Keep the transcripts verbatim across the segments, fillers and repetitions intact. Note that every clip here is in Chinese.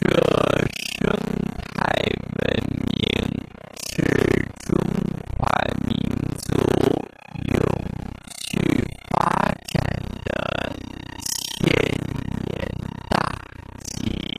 个生态文明是中华民族永续发展的千年大计。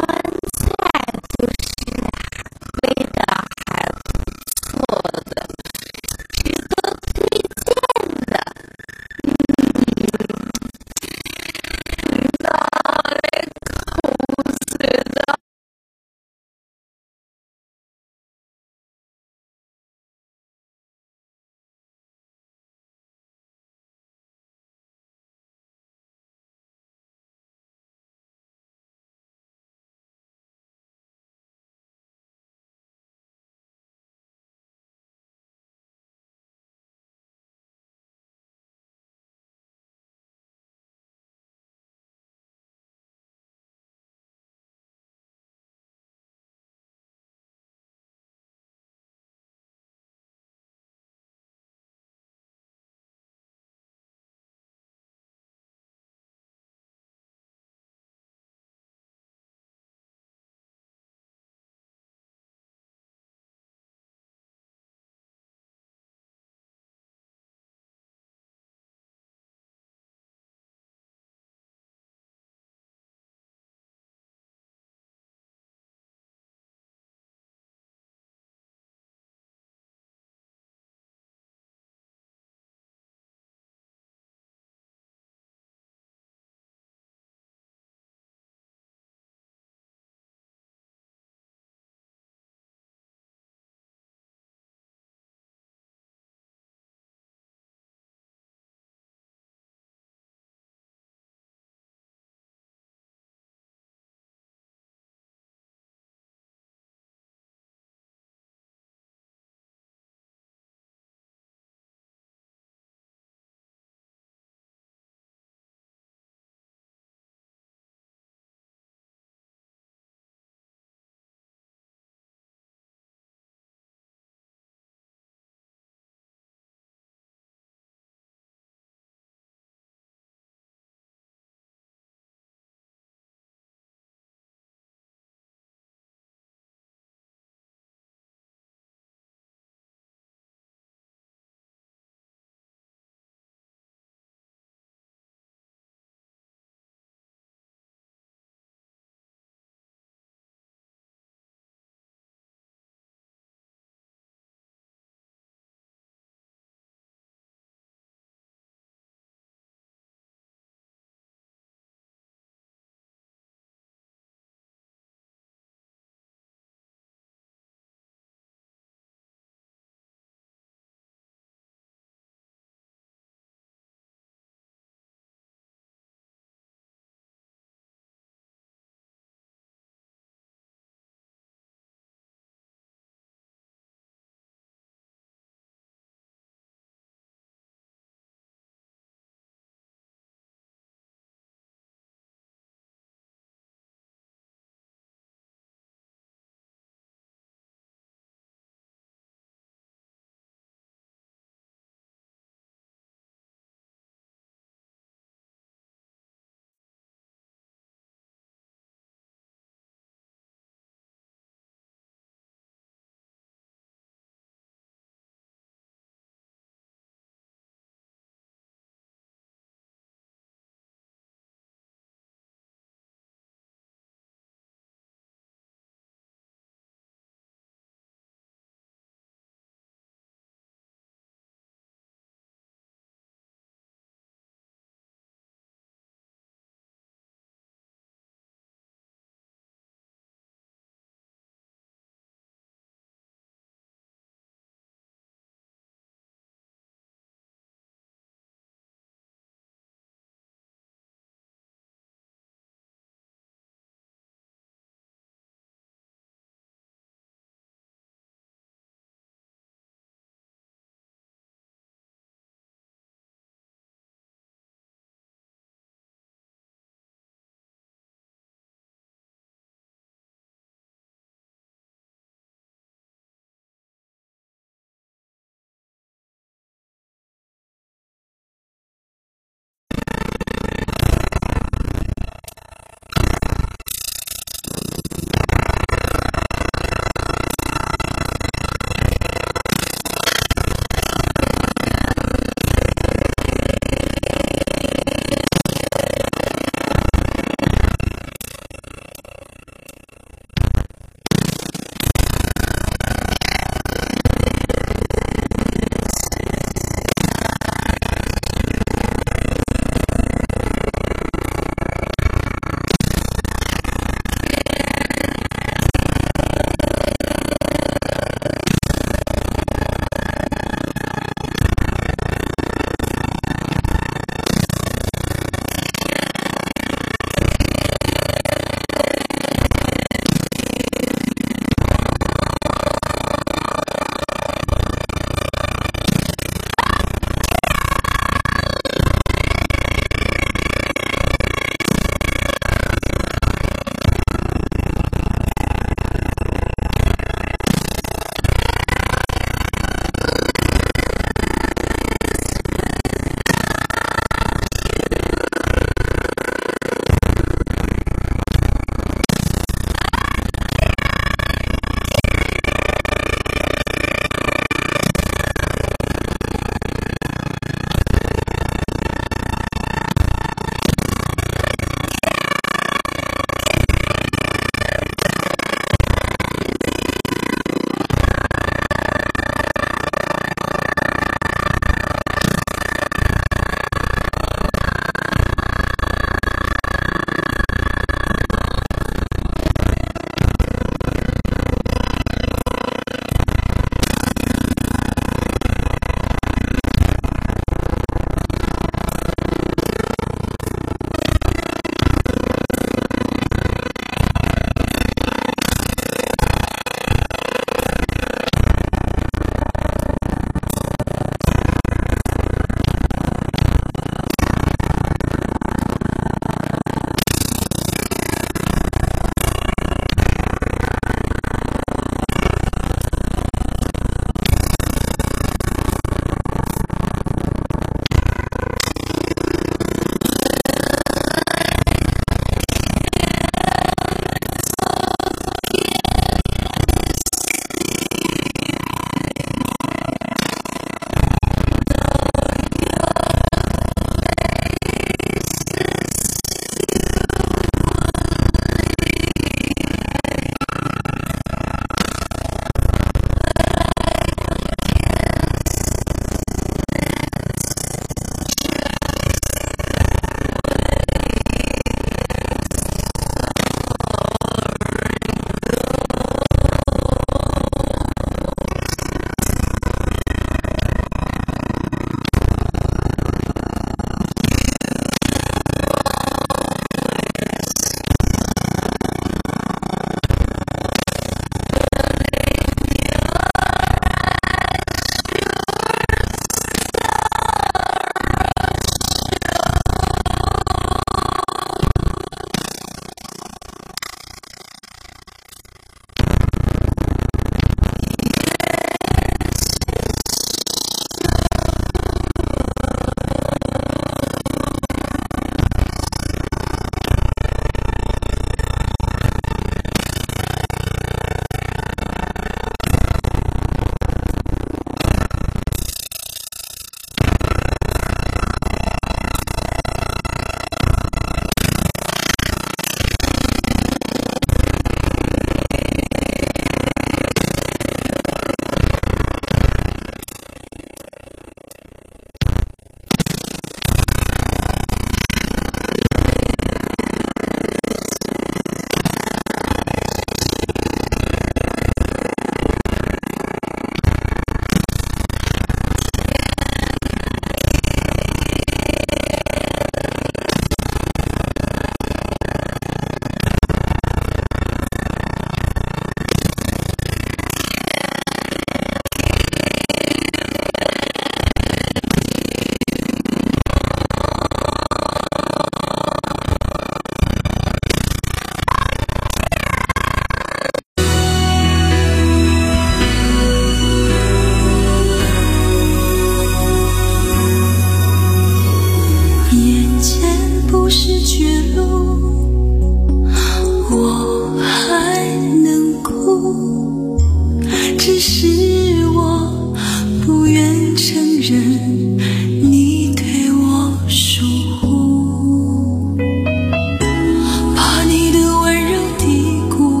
只是我不愿承认你对我疏忽，怕你的温柔低估，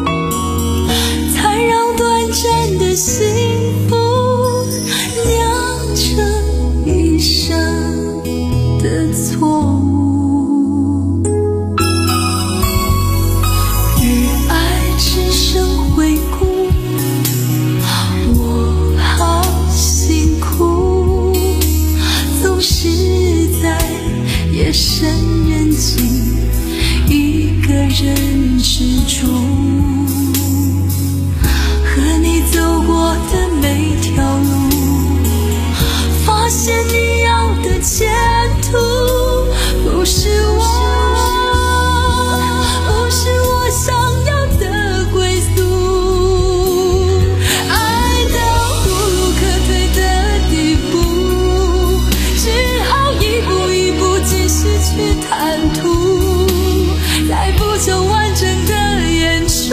才让短暂的幸福酿成一生的错误。与爱只剩回顾，我好辛苦，总是在夜深人静一个人吃住，和你走过的每条路，发现你要的前途不是我，不是我想要的归宿，爱到无路可退的地步，只好一步一步继续去谈吐，再不求完整的演出，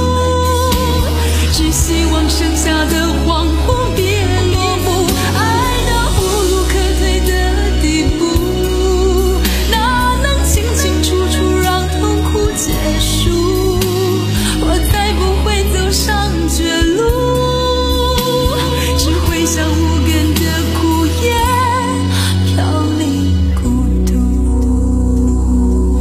只希望剩下的惶恐别落幕，爱到无路可退的地步，哪能清清楚楚让痛苦结束，我才不会走上绝路，只会像无根的枯叶飘零孤独。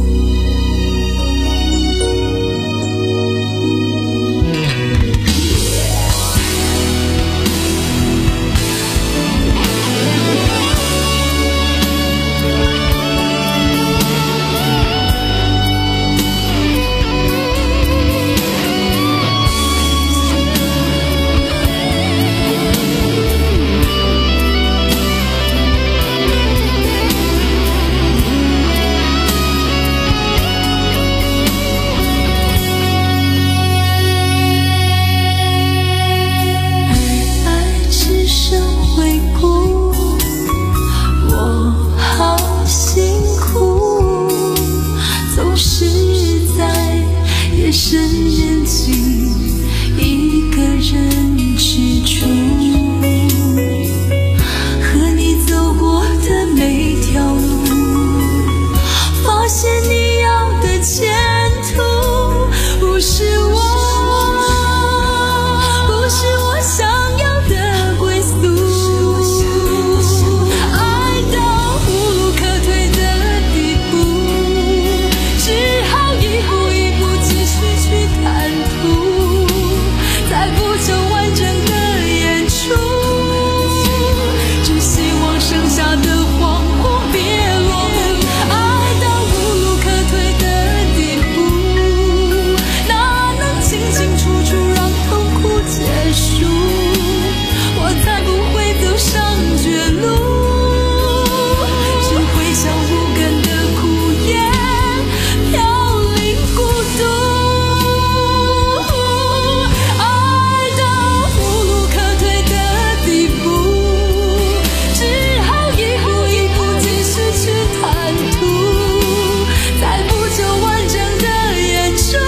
而爱只剩回顾，我好辛苦，总是在夜深人静一个人吃住，和你走过的每条路，发现你要的前途不是我，不是我想要的归宿，爱到无路可退的地步，只好一步一步继续去谈吐，再不求完整的演出，只希望剩下的惶恐别落幕，爱到无路可退的地步，哪能清清楚楚让痛苦结束，我才不会走上绝路，只会像无根的枯叶飘零孤独，爱到无路可退的地步，只好一步一步继续去谈吐，再不求完整的演出，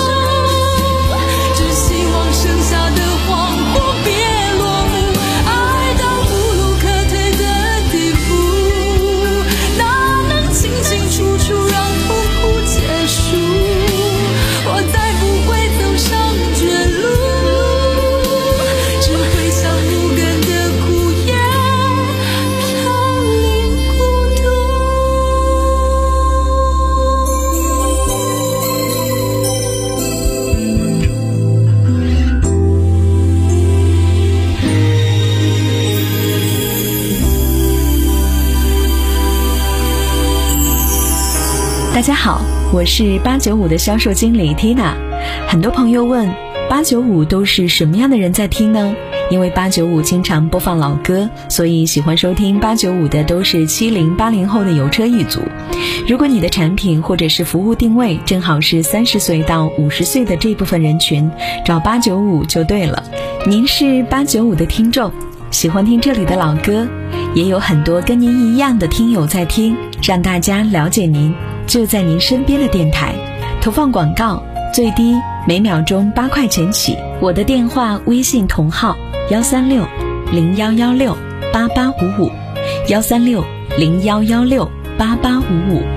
只希望剩下的惶恐别落幕，爱到无路可退的地步，哪能清清楚楚让痛苦结束，我才不会走上绝路，只会像无根的枯叶飘零孤独。 大家好，我是八九五的销售经理 Tina。 很多朋友问八九五都是什么样的人在听呢？因为八九五经常播放老歌，所以喜欢收听八九五的都是七零八零后的油车一族。如果你的产品或者是服务定位正好是三十岁到五十岁的这部分人群，找八九五就对了。您是八九五的听众，喜欢听这里的老歌，也有很多跟您一样的听友在听，让大家了解您，就在您身边的电台。投放广告最低每秒钟八块钱起。我的电话微信同号幺三六零幺幺六八八五五，幺三六零幺幺六八八五五。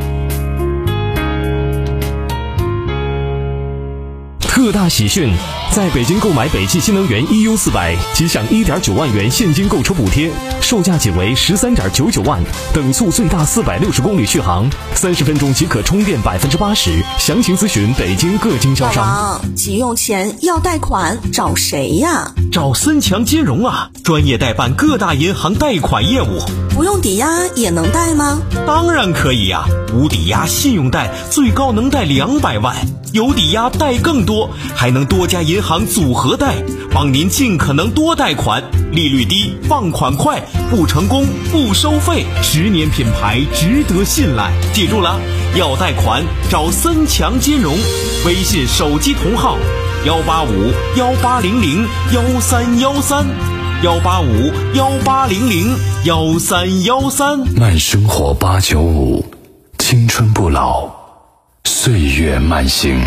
特大喜讯！在北京购买北汽新能源 E U 四百，即享 一点九万元现金购车补贴，售价仅为十三点九九万，等速最大四百六十公里续航，三十分钟即可充电百分之八十。详情咨询北京各经销商。 老王，急用钱要贷款，找谁呀？ 找森强金融啊，专业代办各大银行贷款业务。 不用抵押也能贷吗？ 当然可以呀、啊，无抵押信用贷最高能贷两百万，有抵押贷更多，还能多家银行组合贷，帮您尽可能多贷款，利率低，放款快，不成功不收费，十年品牌，值得信赖。记住了，要贷款找森强金融，微信手机同号幺八五幺八零零幺三幺三。幺八五幺八零零幺三幺三， 慢生活八九五，青春不老，岁月慢行。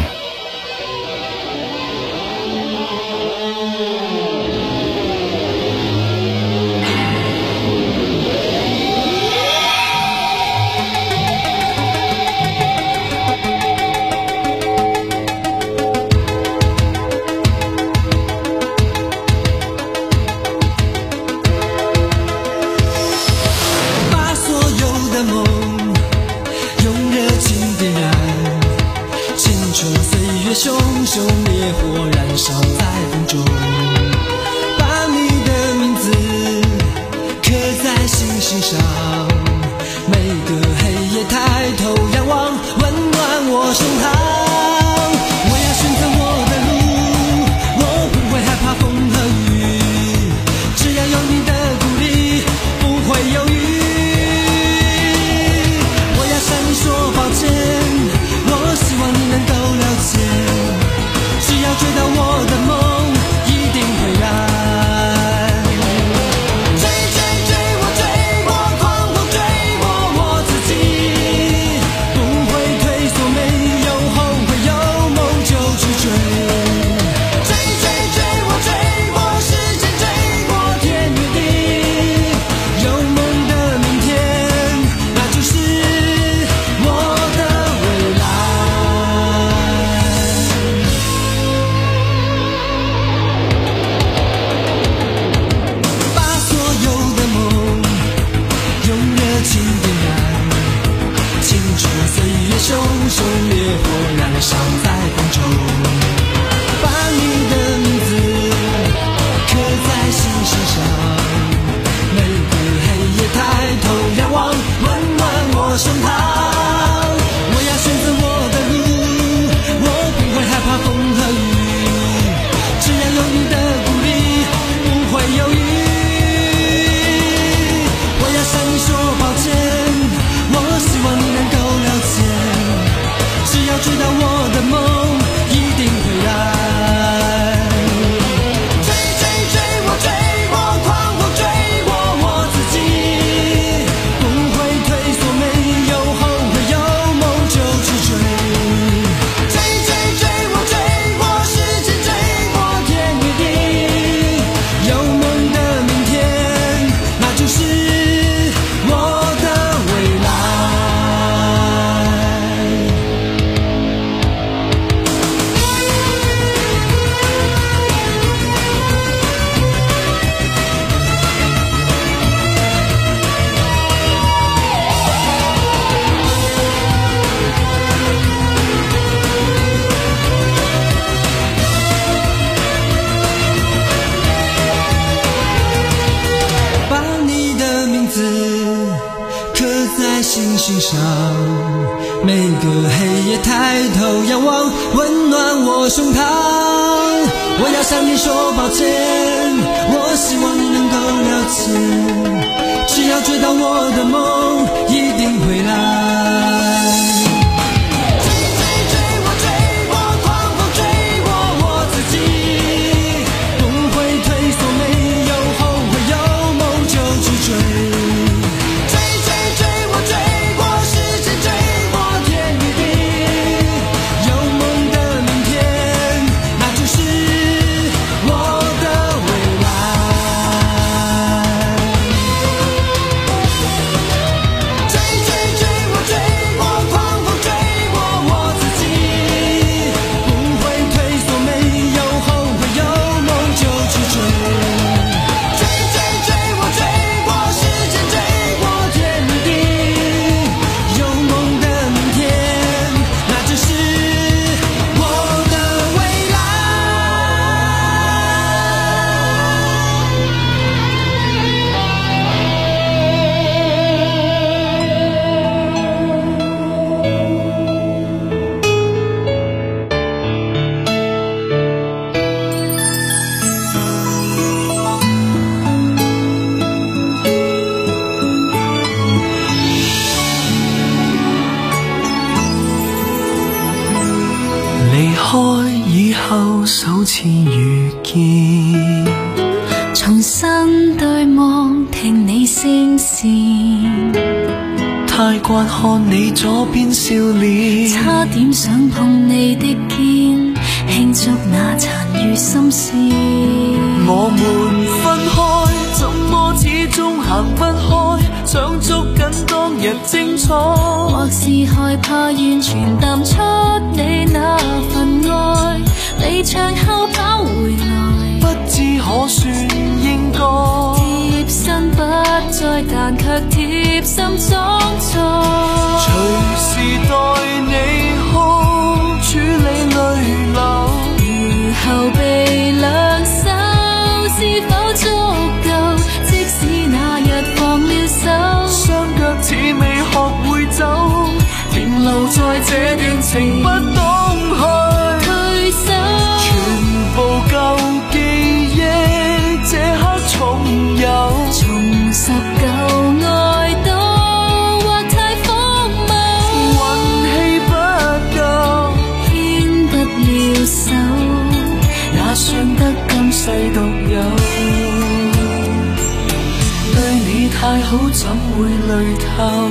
熊熊烈火燃烧在风中，把你的名字刻在星星上，每个黑夜抬头仰望，温暖我胸膛。我要选择我的路，我不会害怕风和雨，只要有你的鼓励，不会犹豫。我要向你说抱歉，我希望你能够了解，只要追到我的梦，一定会来。追追追我追我狂风追我我自己，不会退缩，没有后悔，有梦就去追。追追追我追我时间，追过天与地，有梦的明天，那就是我的未来。熊熊烈火燃烧在风中，把你的名字刻在星星上，每个黑夜抬头仰望，温暖我胸膛。我要选择我的路，我不会害怕风和雨，只要有你的鼓励，不会犹豫。我要向你说抱歉，我希望你能够了解，只要追到我的梦，一定会来。追追追我追我狂风追我我自己，不会退缩，没有后悔，有梦就去追。追追追我追我时间，追过天与地，有梦的明天，那就是我的未来。把你的名字刻在星星上，每个黑夜抬头仰望，温暖我胸膛。我要向你说抱歉，我希望你能够了解，只要追到我的梦，一定会来。追追我追我狂风追我我自己，不会退缩，没有后悔，有梦就去追。追追追我追过时间，追过天与地，有梦的明天， 好似遇見，重新對望聽你聲線， 太慣看你左邊笑臉， 差點想碰你的肩，慶祝那殘餘心事。 我們分開，怎麼始終行不開，想捉緊當日精彩， 或是害怕完全淡出你那份愛，離場後跑回來， 不知可算應該貼身不再，但卻貼心裝載， 隨時待你好處理淚流， 如後備兩手是否足夠？即使那日放了手， 雙腳似未學會走，停留在這段情不懂去退手， 全部舊記憶這刻重遊， 重拾舊愛都或太荒謬， 運氣不夠， 牽不了手， 也算得今世獨有，對你太好怎會累透，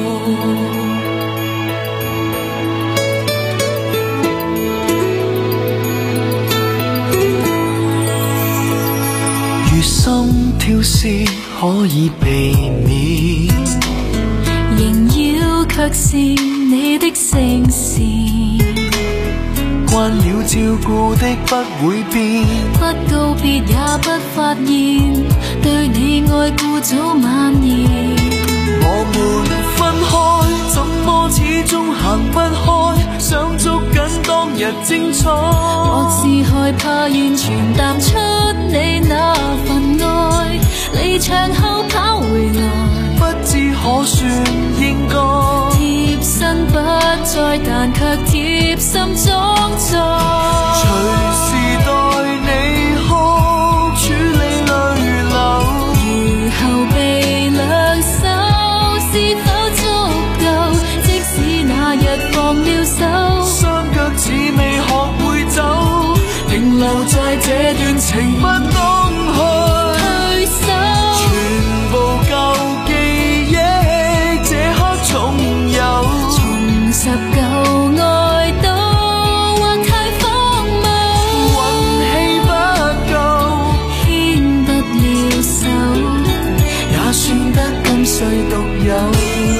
如心跳是可以避免， 縈繞卻是你的聲線， 慣了照顧的不會變， 不告別也不發現，對你愛故早蔓延。 我們分開，怎麼始終行不開，想捉緊當日精彩， 或是害怕完全淡出你那份愛，離場後跑回來， 不知可算應該貼身不再，但卻貼心裝載， 隨時待你好處理淚流， 如後備兩手是否足夠？即使那日放了手， 雙腳似未學會走，停留在這段情不懂去退手， 全部舊記憶這刻重遊， 重拾舊愛都或太荒謬， 運氣不夠， 牽不了手， 也算得今世獨有，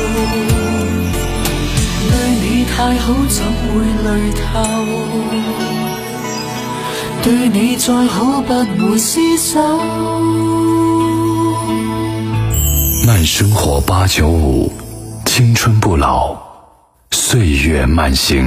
對你太好怎會累透，對你再好不會廝守。 慢生活八九五，青春不老，岁月慢行。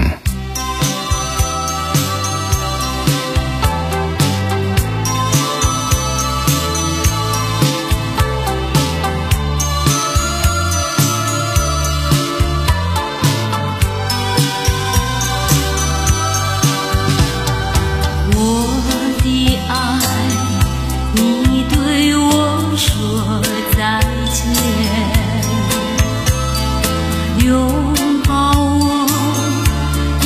拥抱我，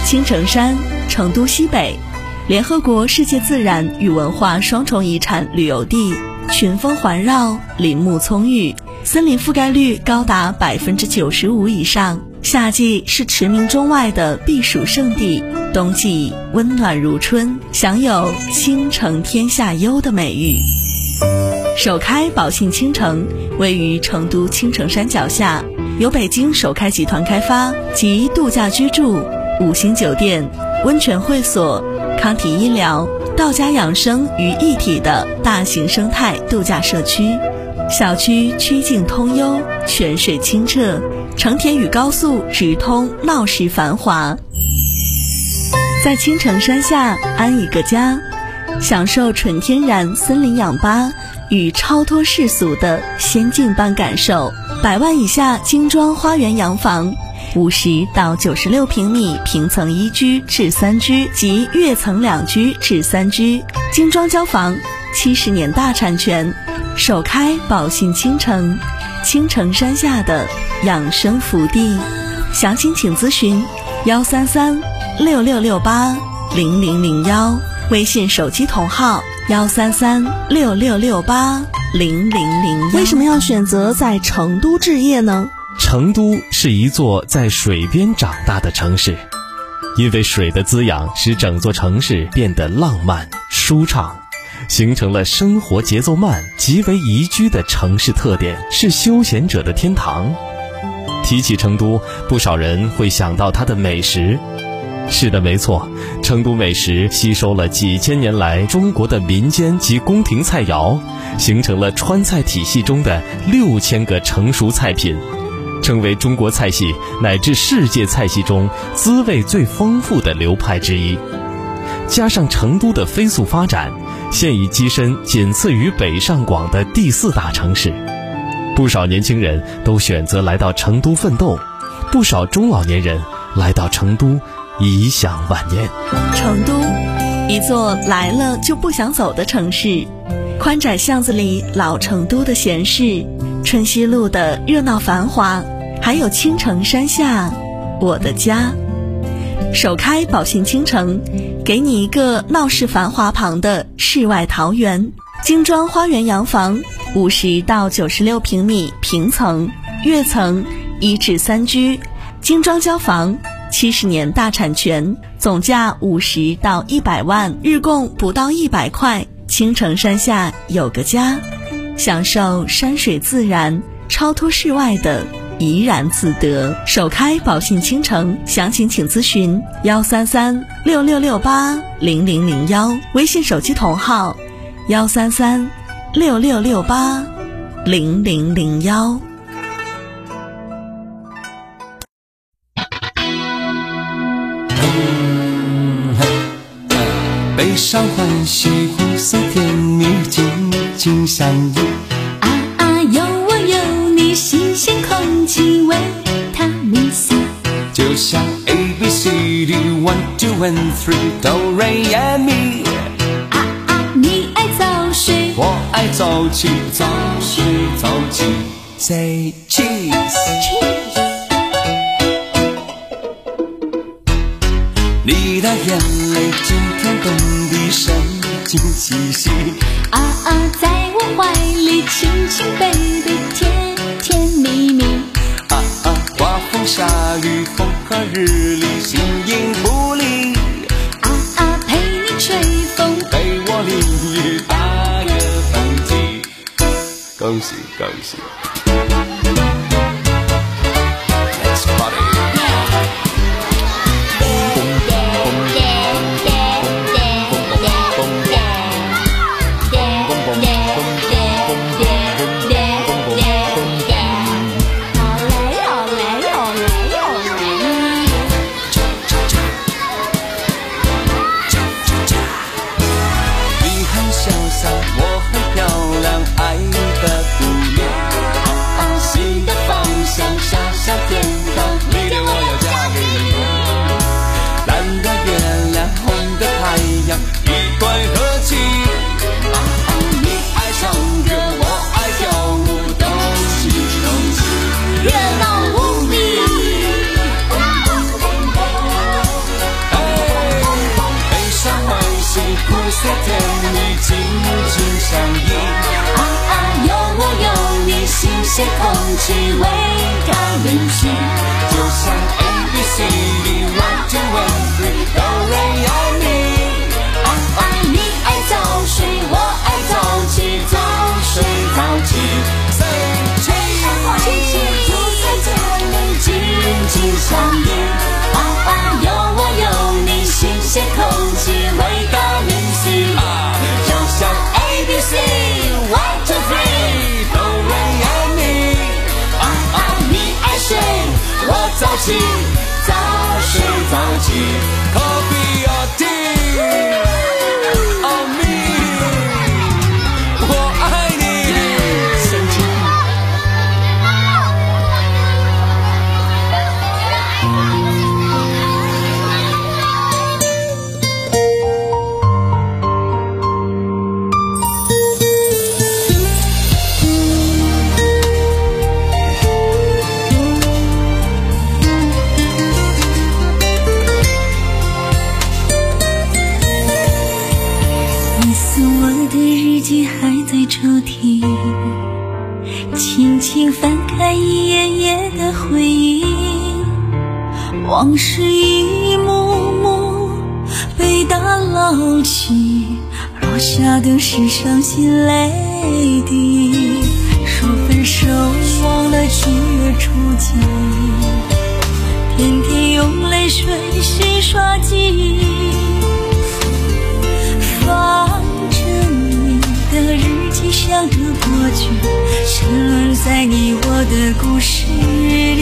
青城山，成都西北，联合国世界自然与文化双重遗产旅游地，群峰环绕，林木葱郁，森林覆盖率高达百分之九十五以上。夏季是驰名中外的避暑胜地，冬季温暖如春，享有倾城天下优的美誉。首开宝信倾城位于成都青城山脚下，由北京首开集团开发，集度假居住、五星酒店、温泉会所、康体医疗、道家养生于一体的大型生态度假社区。小区曲径通幽，泉水清澈，成田与高速直通，闹市繁华。在青城山下安一个家，享受纯天然森林氧吧与超脱世俗的仙境般感受。百万以下精装花园洋房，五十到九十六平米平层一居至三居及跃层两居至三居，精装交房，七十年大产权。首开宝信倾城，青城山下的养生福地。详情请咨询幺三三六六六八零零零幺，微信手机同号幺三三六六六八零零零幺。 为什么要选择在成都置业呢？ 成都是一座在水边长大的城市，因为水的滋养使整座城市变得浪漫舒畅，形成了生活节奏慢、极为宜居的城市特点，是休闲者的天堂。提起成都，不少人会想到它的美食。是的，没错，成都美食吸收了几千年来中国的民间及宫廷菜肴，形成了川菜体系中的六千个成熟菜品，成为中国菜系乃至世界菜系中滋味最丰富的流派之一。加上成都的飞速发展，现已跻身仅次于北上广的第四大城市，不少年轻人都选择来到成都奋斗，不少中老年人来到成都颐享晚年。 成都，一座来了就不想走的城市，宽窄巷子里老成都的闲适，春熙路的热闹繁华，还有青城山下我的家。首开宝信倾城，给你一个闹市繁华旁的世外桃源。精装花园洋房，五十到九十六平米平层、跃层一至三居，精装交房，七十年大产权，总价五十到一百万，日供不到一百块。青城山下有个家，享受山水自然，超脱世外的怡然自得。首开宝信倾城，详情请咨询幺三三六六六八零零零幺，微信手机同号幺三三六六六八零零零幺。 悲伤欢喜苦涩甜蜜紧紧相依， 啊啊，有我有你，新鲜空气维他命 C， 就像 A B C D one two and three Do Re Mi， 啊啊，你爱早睡， 我爱早起，早睡早起 Say cheese cheese， 你的眼泪今天动地神经兮兮， 啊啊，在我怀里轻轻背对甜甜蜜蜜， 啊啊，刮风下雨风和日丽形影不离， 啊啊，陪你吹风， 陪我淋雨打个喷嚏，恭喜恭喜 Let's party。我很漂亮，爱的不眠， 气，伟大明星，就像 A B C D one two one three 都瑞有你。爱爱你爱早睡，我爱早起，早睡早起。三七七七就在这里紧紧相依。爱爱有我有你，新鲜空气，伟大明星，就像 A B C one two three 都瑞有你。爱爱你爱睡，我早起，早睡早起。Coffee or tea？Oh me， 我爱你。轻轻翻开一页页的回忆，往事一幕幕被打捞起，落下的是伤心泪滴。说分手忘了几月初几，天天用泪水洗刷记忆，放着你的日记，想着过去，沉沦在你我的故事里。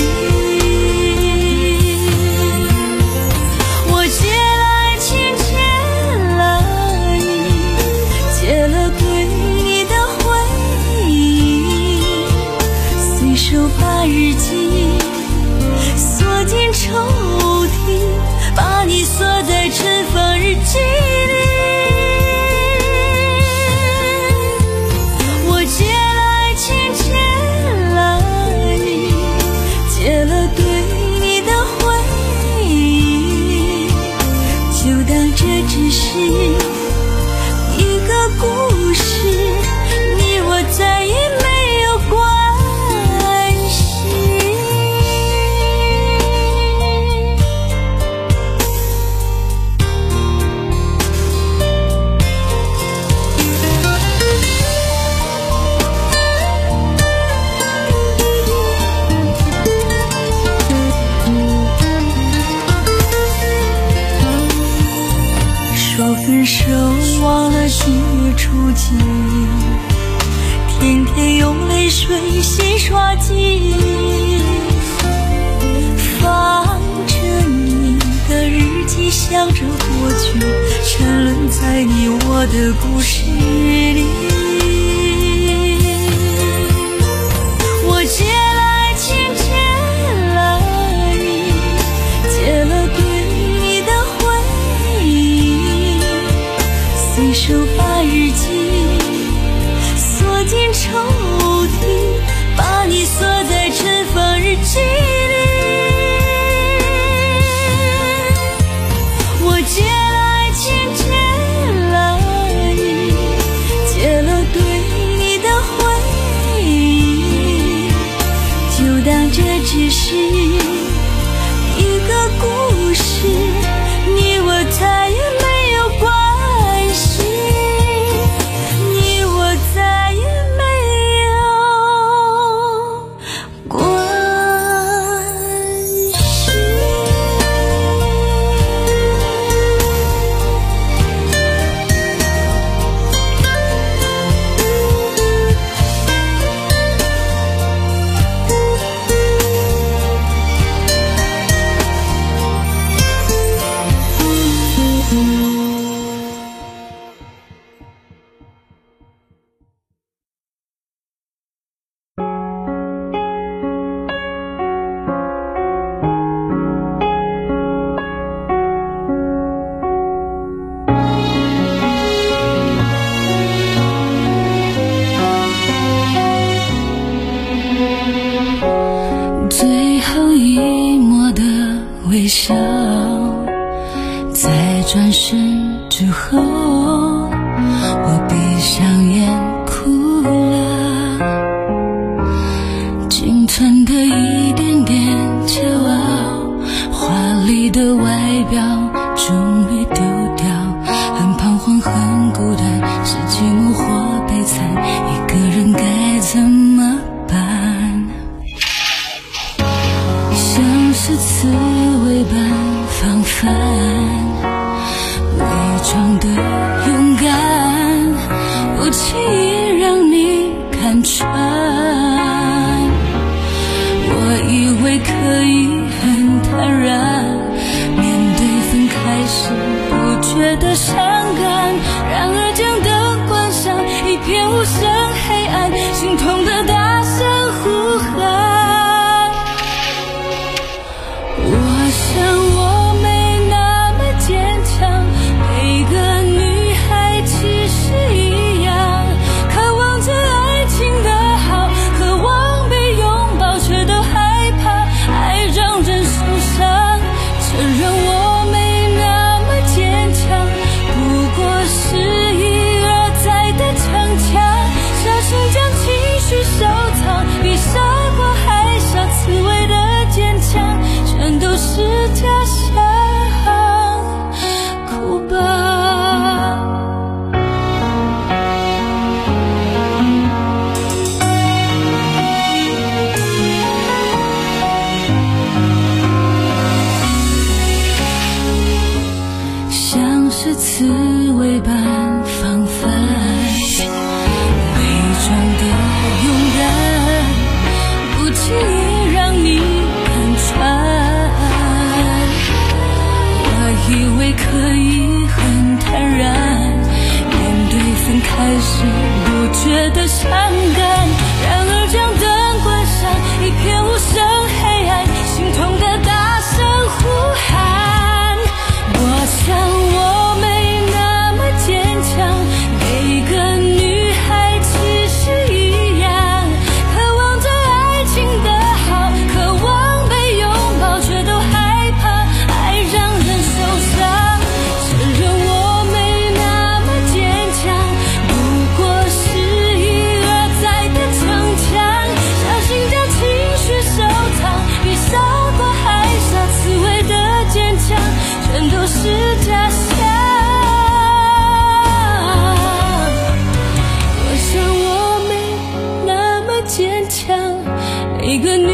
我借了爱情，借了你，借了对你的回忆，随手把日记锁进抽屉，把你锁在尘封日记里。分手忘了几月初几，天天用泪水洗刷记忆，放着你的日记，想着过去，沉沦在你我的故事里。我借了爱情，借了你，借了对你的回忆，随手把日记锁进抽屉，把你锁在尘封日记里。我借了爱情，借了你，借了对你的回忆，就当这只是一个故事，你我再也没有关系，你我再也没有关系。最后一抹的微笑，在转身之后，我闭上眼哭了，镜头的外表终于丢掉，很彷徨很孤单，是寂寞或悲惨，一个人该怎么办？像是刺猬般防范，伪装的勇敢，不轻易让你看穿。我以为可以很坦然，面对分开时不觉得伤感，然而将灯关上，一片无声黑暗，心痛的大声呼喊。我想我没那么坚强，每个女孩其实一样，渴望着爱情的好，渴望被拥抱，却都害怕爱让人受伤。承认我没那么坚强，不过是一而再的逞强，小心将情绪收藏，比傻瓜还傻，刺猬的坚强全都是假象。哭吧，像是刺猬般防范，伪装的勇敢，不轻易让你看穿。我以为可以很坦然，面对分开时不觉得伤感，然而将灯关上，一片无声黑暗，心痛的大声呼喊。我想我没那么坚强，每个女孩其实一样，渴望着爱情的好，渴望被拥抱，却都害怕爱让人受伤。承认我没那么坚强，不过是一而再的逞强，小心将情绪收藏，比傻瓜还傻，刺猬的坚强全都是假象。我想我没那么坚强，每个